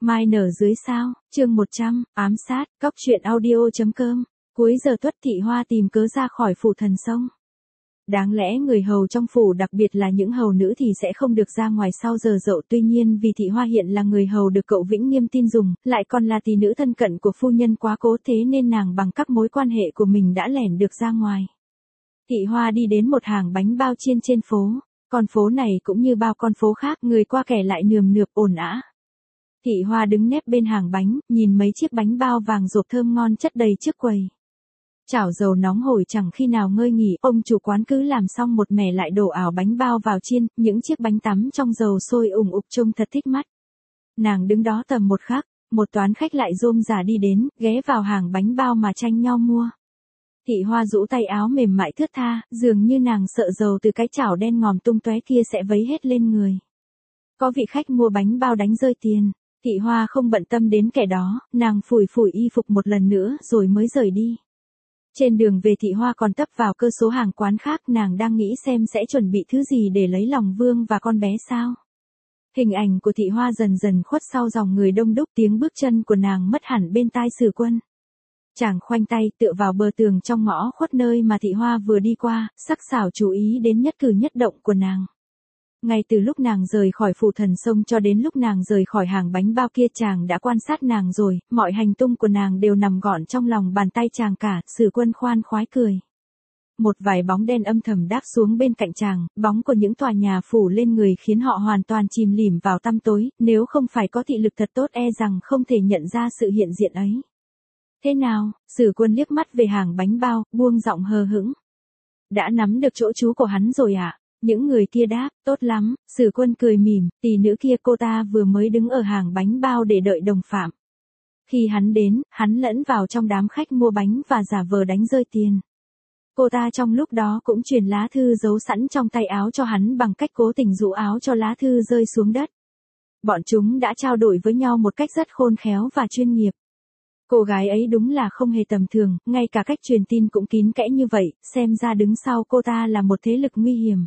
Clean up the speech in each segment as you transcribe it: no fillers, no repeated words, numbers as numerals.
Mai nở dưới sao, chương 100, ám sát, cóc truyện audio.com. Cuối giờ Tuất Thị Hoa tìm cớ ra khỏi phủ Thần Sông. Đáng lẽ người hầu trong phủ, đặc biệt là những hầu nữ thì sẽ không được ra ngoài sau giờ dậu, tuy nhiên vì Thị Hoa hiện là người hầu được cậu Vĩnh Nghiêm tin dùng, lại còn là tỷ nữ thân cận của phu nhân quá cố, thế nên nàng bằng các mối quan hệ của mình đã lẻn được ra ngoài. Thị Hoa đi đến một hàng bánh bao chiên trên phố, con phố này cũng như bao con phố khác, người qua kẻ lại nườm nượp ồn ào. Thị Hoa đứng nép bên hàng bánh, nhìn mấy chiếc bánh bao vàng rộp thơm ngon chất đầy trước quầy. Chảo dầu nóng hổi chẳng khi nào ngơi nghỉ, ông chủ quán cứ làm xong một mẻ lại đổ ảo bánh bao vào chiên, những chiếc bánh tắm trong dầu sôi ủng ục trông thật thích mắt. Nàng đứng đó tầm một khắc, một toán khách lại rôm rả đi đến, ghé vào hàng bánh bao mà tranh nhau mua. Thị Hoa rũ tay áo mềm mại thướt tha, dường như nàng sợ dầu từ cái chảo đen ngòm tung tóe kia sẽ vấy hết lên người. Có vị khách mua bánh bao đánh rơi tiền. Thị Hoa không bận tâm đến kẻ đó, nàng phủi phủi y phục một lần nữa rồi mới rời đi. Trên đường về Thị Hoa còn tấp vào cơ số hàng quán khác, nàng đang nghĩ xem sẽ chuẩn bị thứ gì để lấy lòng Vương và con bé sao. Hình ảnh của Thị Hoa dần dần khuất sau dòng người đông đúc, tiếng bước chân của nàng mất hẳn bên tai Sử Quân. Chàng khoanh tay tựa vào bờ tường trong ngõ khuất nơi mà Thị Hoa vừa đi qua, sắc sảo chú ý đến nhất cử nhất động của nàng. Ngay từ lúc nàng rời khỏi phủ Thần Sông cho đến lúc nàng rời khỏi hàng bánh bao kia, chàng đã quan sát nàng rồi, mọi hành tung của nàng đều nằm gọn trong lòng bàn tay chàng cả. Sử Quân khoan khoái cười. Một vài bóng đen âm thầm đáp xuống bên cạnh chàng, bóng của những tòa nhà phủ lên người khiến họ hoàn toàn chìm lìm vào tăm tối, nếu không phải có thị lực thật tốt e rằng không thể nhận ra sự hiện diện ấy. Thế nào? Sử Quân liếc mắt về hàng bánh bao, buông giọng hờ hững. Đã nắm được chỗ trú của hắn rồi ạ? Những người kia đáp, tốt lắm. Sử Quân cười mỉm, tỷ nữ kia cô ta vừa mới đứng ở hàng bánh bao để đợi đồng phạm. Khi hắn đến, hắn lẫn vào trong đám khách mua bánh và giả vờ đánh rơi tiền. Cô ta trong lúc đó cũng truyền lá thư giấu sẵn trong tay áo cho hắn bằng cách cố tình rũ áo cho lá thư rơi xuống đất. Bọn chúng đã trao đổi với nhau một cách rất khôn khéo và chuyên nghiệp. Cô gái ấy đúng là không hề tầm thường, ngay cả cách truyền tin cũng kín kẽ như vậy, xem ra đứng sau cô ta là một thế lực nguy hiểm.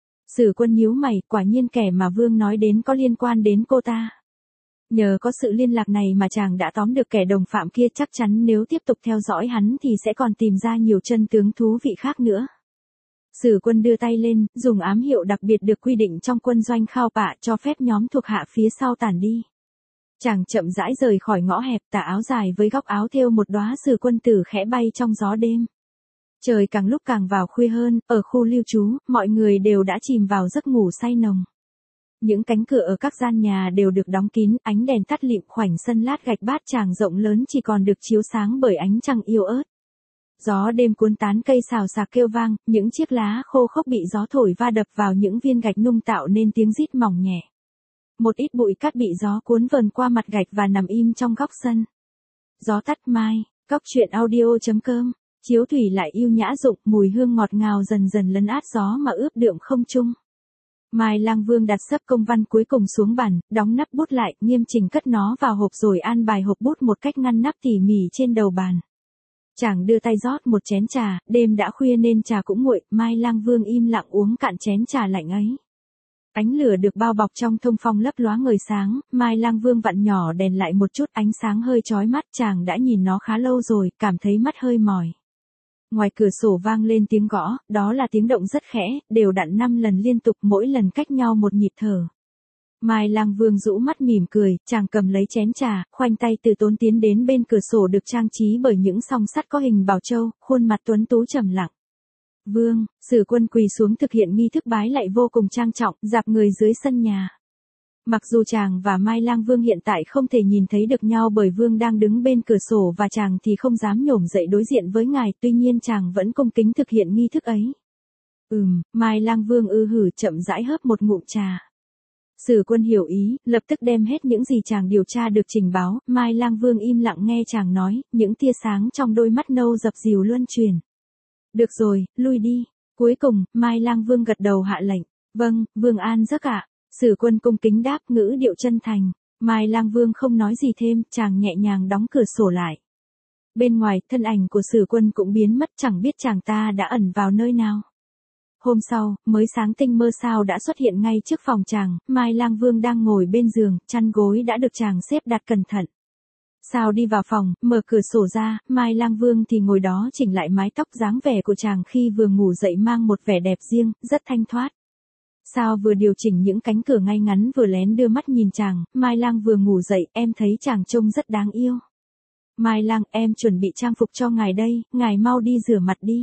Sử Quân nhíu mày, quả nhiên kẻ mà Vương nói đến có liên quan đến cô ta. Nhờ có sự liên lạc này mà chàng đã tóm được kẻ đồng phạm kia, chắc chắn nếu tiếp tục theo dõi hắn thì sẽ còn tìm ra nhiều chân tướng thú vị khác nữa. Sử Quân đưa tay lên, dùng ám hiệu đặc biệt được quy định trong quân doanh Khao Pạ cho phép nhóm thuộc hạ phía sau tản đi. Chàng chậm rãi rời khỏi ngõ hẹp, tà áo dài với góc áo thêu một đóa Sử Quân tử khẽ bay trong gió đêm. Trời càng lúc càng vào khuya hơn, ở khu lưu trú, mọi người đều đã chìm vào giấc ngủ say nồng. Những cánh cửa ở các gian nhà đều được đóng kín, ánh đèn tắt lịm, khoảnh sân lát gạch bát tràng rộng lớn chỉ còn được chiếu sáng bởi ánh trăng yếu ớt. Gió đêm cuốn tán cây xào xạc kêu vang, những chiếc lá khô khốc bị gió thổi va đập vào những viên gạch nung tạo nên tiếng rít mỏng nhẹ. Một ít bụi cát bị gió cuốn vờn qua mặt gạch và nằm im trong góc sân. Gió tắt mai, cóc truyện audio.com. Chiếu thủy lại yêu nhã dụng, mùi hương ngọt ngào dần dần lấn át gió mà ướp đượm không trung. Mai Lang Vương đặt sấp công văn cuối cùng xuống bàn, đóng nắp bút lại, nghiêm chỉnh cất nó vào hộp rồi an bài hộp bút một cách ngăn nắp tỉ mỉ trên đầu bàn. Chàng đưa tay rót một chén trà, đêm đã khuya nên trà cũng nguội, Mai Lang Vương im lặng uống cạn chén trà lạnh ấy. Ánh lửa được bao bọc trong thông phong lấp lóa ngời sáng, Mai Lang Vương vặn nhỏ đèn lại một chút, ánh sáng hơi chói mắt, chàng đã nhìn nó khá lâu rồi, cảm thấy mắt hơi mỏi. Ngoài cửa sổ vang lên tiếng gõ, đó là tiếng động rất khẽ, đều đặn 5 lần liên tục, mỗi lần cách nhau một nhịp thở. Mai Lang Vương rũ mắt mỉm cười, chàng cầm lấy chén trà, khoanh tay từ tốn tiến đến bên cửa sổ được trang trí bởi những song sắt có hình bảo châu, khuôn mặt tuấn tú trầm lặng. Vương, Sử Quân quỳ xuống thực hiện nghi thức bái lạy vô cùng trang trọng, dạp người dưới sân nhà. Mặc dù chàng và Mai Lang Vương hiện tại không thể nhìn thấy được nhau bởi Vương đang đứng bên cửa sổ và chàng thì không dám nhổm dậy đối diện với ngài, tuy nhiên chàng vẫn cung kính thực hiện nghi thức ấy. Mai Lang Vương hử chậm rãi hớp một ngụm trà. Sử Quân hiểu ý, lập tức đem hết những gì chàng điều tra được trình báo, Mai Lang Vương im lặng nghe chàng nói, những tia sáng trong đôi mắt nâu dập dìu luân chuyển. Được rồi, lui đi. Cuối cùng, Mai Lang Vương gật đầu hạ lệnh. Vâng, Vương an giấc ạ. Sử Quân cung kính đáp, ngữ điệu chân thành. Mai Lang Vương không nói gì thêm, chàng nhẹ nhàng đóng cửa sổ lại. Bên ngoài, thân ảnh của Sử Quân cũng biến mất, chẳng biết chàng ta đã ẩn vào nơi nào. Hôm sau, mới sáng tinh mơ sao đã xuất hiện ngay trước phòng chàng, Mai Lang Vương đang ngồi bên giường, chăn gối đã được chàng xếp đặt cẩn thận. Sao đi vào phòng, mở cửa sổ ra, Mai Lang Vương thì ngồi đó chỉnh lại mái tóc dáng vẻ của chàng khi vừa ngủ dậy mang một vẻ đẹp riêng, rất thanh thoát. Sao vừa điều chỉnh những cánh cửa ngay ngắn vừa lén đưa mắt nhìn chàng, Mai Lang vừa ngủ dậy, em thấy chàng trông rất đáng yêu. Mai Lang, em chuẩn bị trang phục cho ngài đây, ngài mau đi rửa mặt đi.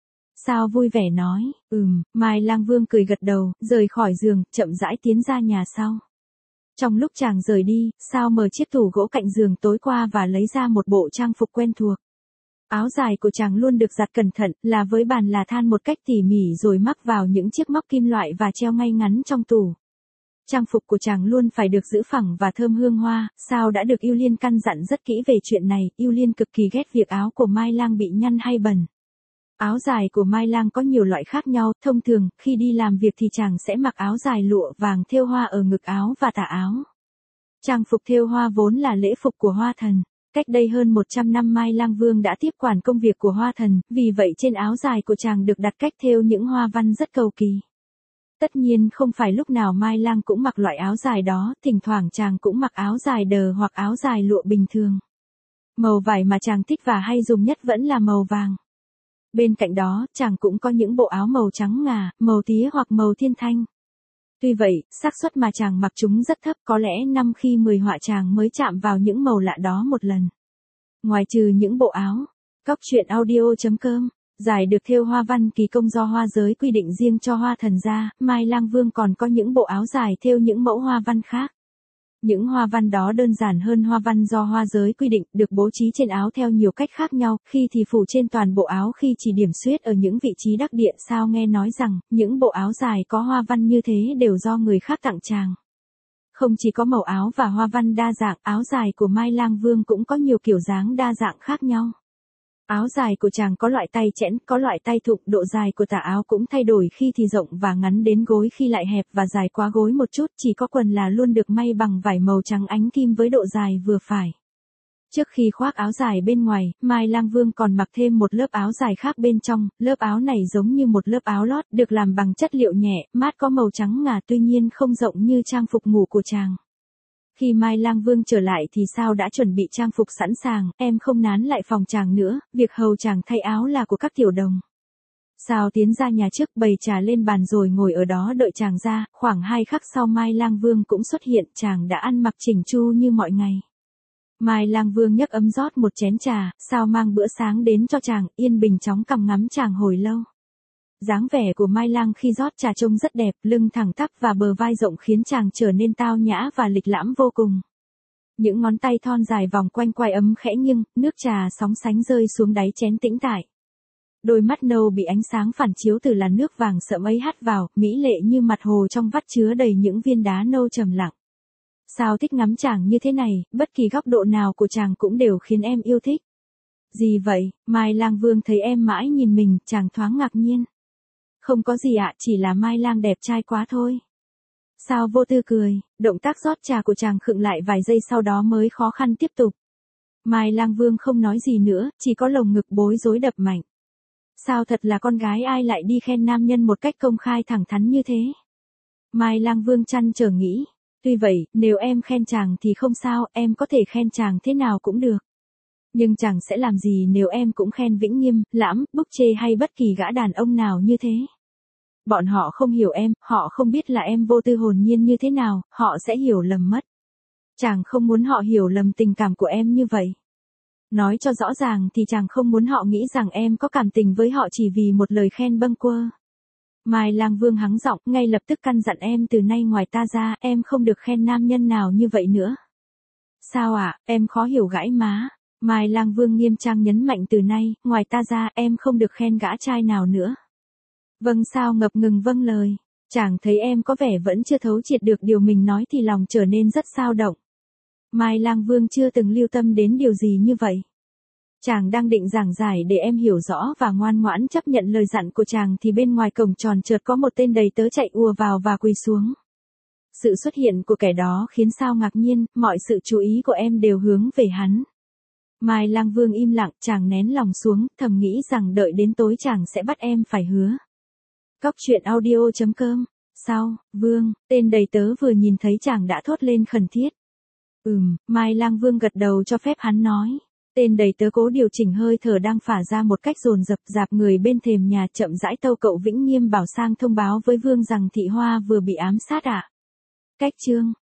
Sao vui vẻ nói, Mai Lang Vương cười gật đầu, rời khỏi giường, chậm rãi tiến ra nhà sau. Trong lúc chàng rời đi, Sao mở chiếc tủ gỗ cạnh giường tối qua và lấy ra một bộ trang phục quen thuộc. Áo dài của chàng luôn được giặt cẩn thận, là với bàn là than một cách tỉ mỉ rồi mắc vào những chiếc móc kim loại và treo ngay ngắn trong tủ. Trang phục của chàng luôn phải được giữ phẳng và thơm hương hoa, Sao đã được Yêu Liên căn dặn rất kỹ về chuyện này, Yêu Liên cực kỳ ghét việc áo của Mai Lang bị nhăn hay bẩn. Áo dài của Mai Lang có nhiều loại khác nhau, thông thường, khi đi làm việc thì chàng sẽ mặc áo dài lụa vàng thêu hoa ở ngực áo và tà áo. Trang phục thêu hoa vốn là lễ phục của Hoa Thần. Cách đây hơn 100 năm Mai Lang Vương đã tiếp quản công việc của Hoa Thần, vì vậy trên áo dài của chàng được đặt cách thêu những hoa văn rất cầu kỳ. Tất nhiên không phải lúc nào Mai Lang cũng mặc loại áo dài đó, thỉnh thoảng chàng cũng mặc áo dài đờ hoặc áo dài lụa bình thường. Màu vải mà chàng thích và hay dùng nhất vẫn là màu vàng. Bên cạnh đó, chàng cũng có những bộ áo màu trắng ngà, màu tía hoặc màu thiên thanh. Tuy vậy, xác suất mà chàng mặc chúng rất thấp, có lẽ 5 khi 10 họa chàng mới chạm vào những màu lạ đó một lần. Ngoài trừ những bộ áo, Cóc truyện audio.com, dài được thêu hoa văn kỳ công do hoa giới quy định riêng cho Hoa Thần ra, Mai Lang Vương còn có những bộ áo dài thêu những mẫu hoa văn khác. Những hoa văn đó đơn giản hơn hoa văn do hoa giới quy định, được bố trí trên áo theo nhiều cách khác nhau, khi thì phủ trên toàn bộ áo, khi chỉ điểm xuyết ở những vị trí đắc địa. Sao nghe nói rằng, những bộ áo dài có hoa văn như thế đều do người khác tặng chàng. Không chỉ có màu áo và hoa văn đa dạng, áo dài của Mai Lang Vương cũng có nhiều kiểu dáng đa dạng khác nhau. Áo dài của chàng có loại tay chẽn, có loại tay thụng, độ dài của tà áo cũng thay đổi, khi thì rộng và ngắn đến gối, khi lại hẹp và dài quá gối một chút, chỉ có quần là luôn được may bằng vải màu trắng ánh kim với độ dài vừa phải. Trước khi khoác áo dài bên ngoài, Mai Lang Vương còn mặc thêm một lớp áo dài khác bên trong, lớp áo này giống như một lớp áo lót, được làm bằng chất liệu nhẹ, mát có màu trắng ngà, tuy nhiên không rộng như trang phục ngủ của chàng. Khi Mai Lang Vương trở lại thì Sao đã chuẩn bị trang phục sẵn sàng, em không nán lại phòng chàng nữa, việc hầu chàng thay áo là của các tiểu đồng. Sao tiến ra nhà trước, bày trà lên bàn rồi ngồi ở đó đợi chàng ra, khoảng 2 khắc sau Mai Lang Vương cũng xuất hiện, chàng đã ăn mặc chỉnh chu như mọi ngày. Mai Lang Vương nhấc ấm rót một chén trà, Sao mang bữa sáng đến cho chàng, yên bình chóng cằm ngắm chàng hồi lâu. Dáng vẻ của Mai Lang khi rót trà trông rất đẹp, lưng thẳng tắp và bờ vai rộng khiến chàng trở nên tao nhã và lịch lãm vô cùng. Những ngón tay thon dài vòng quanh quai ấm khẽ nghiêng, nước trà sóng sánh rơi xuống đáy chén tĩnh tại. Đôi mắt nâu bị ánh sáng phản chiếu từ làn nước vàng sẫm ấy hắt vào, mỹ lệ như mặt hồ trong vắt chứa đầy những viên đá nâu trầm lặng. Sao thích ngắm chàng như thế này, bất kỳ góc độ nào của chàng cũng đều khiến em yêu thích. Gì vậy? Mai Lang Vương thấy em mãi nhìn mình, chàng thoáng ngạc nhiên. Không có gì ạ, chỉ là Mai Lang đẹp trai quá thôi. Sao vô tư cười, động tác rót trà của chàng khựng lại vài giây sau đó mới khó khăn tiếp tục. Mai Lang Vương không nói gì nữa, chỉ có lồng ngực bối rối đập mạnh. Sao thật là con gái ai lại đi khen nam nhân một cách công khai thẳng thắn như thế? Mai Lang Vương trăn trở nghĩ. Tuy vậy, nếu em khen chàng thì không sao, em có thể khen chàng thế nào cũng được. Nhưng chàng sẽ làm gì nếu em cũng khen Vĩnh Nghiêm, Lãm, Búc Chê hay bất kỳ gã đàn ông nào như thế? Bọn họ không hiểu em, họ không biết là em vô tư hồn nhiên như thế nào, họ sẽ hiểu lầm mất. Chàng không muốn họ hiểu lầm tình cảm của em như vậy. Nói cho rõ ràng thì chàng không muốn họ nghĩ rằng em có cảm tình với họ chỉ vì một lời khen bâng quơ. Mai Lang Vương hắng giọng, ngay lập tức căn dặn em từ nay ngoài ta ra, em không được khen nam nhân nào như vậy nữa. Sao ạ, em khó hiểu gãi má. Mai Lang Vương nghiêm trang nhấn mạnh từ nay, ngoài ta ra, em không được khen gã trai nào nữa. Vâng, Sao ngập ngừng vâng lời. Chàng thấy em có vẻ vẫn chưa thấu triệt được điều mình nói thì lòng trở nên rất xao động. Mai Lang Vương chưa từng lưu tâm đến điều gì như vậy. Chàng đang định giảng giải để em hiểu rõ và ngoan ngoãn chấp nhận lời dặn của chàng thì bên ngoài cổng tròn chợt có một tên đầy tớ chạy ùa vào và quỳ xuống. Sự xuất hiện của kẻ đó khiến Sao ngạc nhiên, mọi sự chú ý của em đều hướng về hắn. Mai Lang Vương im lặng, chàng nén lòng xuống, thầm nghĩ rằng đợi đến tối chàng sẽ bắt em phải hứa. Cóc truyện audio.com. Sau, Vương, tên đầy tớ vừa nhìn thấy chàng đã thốt lên khẩn thiết. Mai Lang Vương gật đầu cho phép hắn nói. Tên đầy tớ cố điều chỉnh hơi thở đang phả ra một cách dồn dập, dạp người bên thềm nhà chậm rãi tâu cậu Vĩnh Nghiêm bảo sang thông báo với Vương rằng Thị Hoa vừa bị ám sát ạ. Cách chương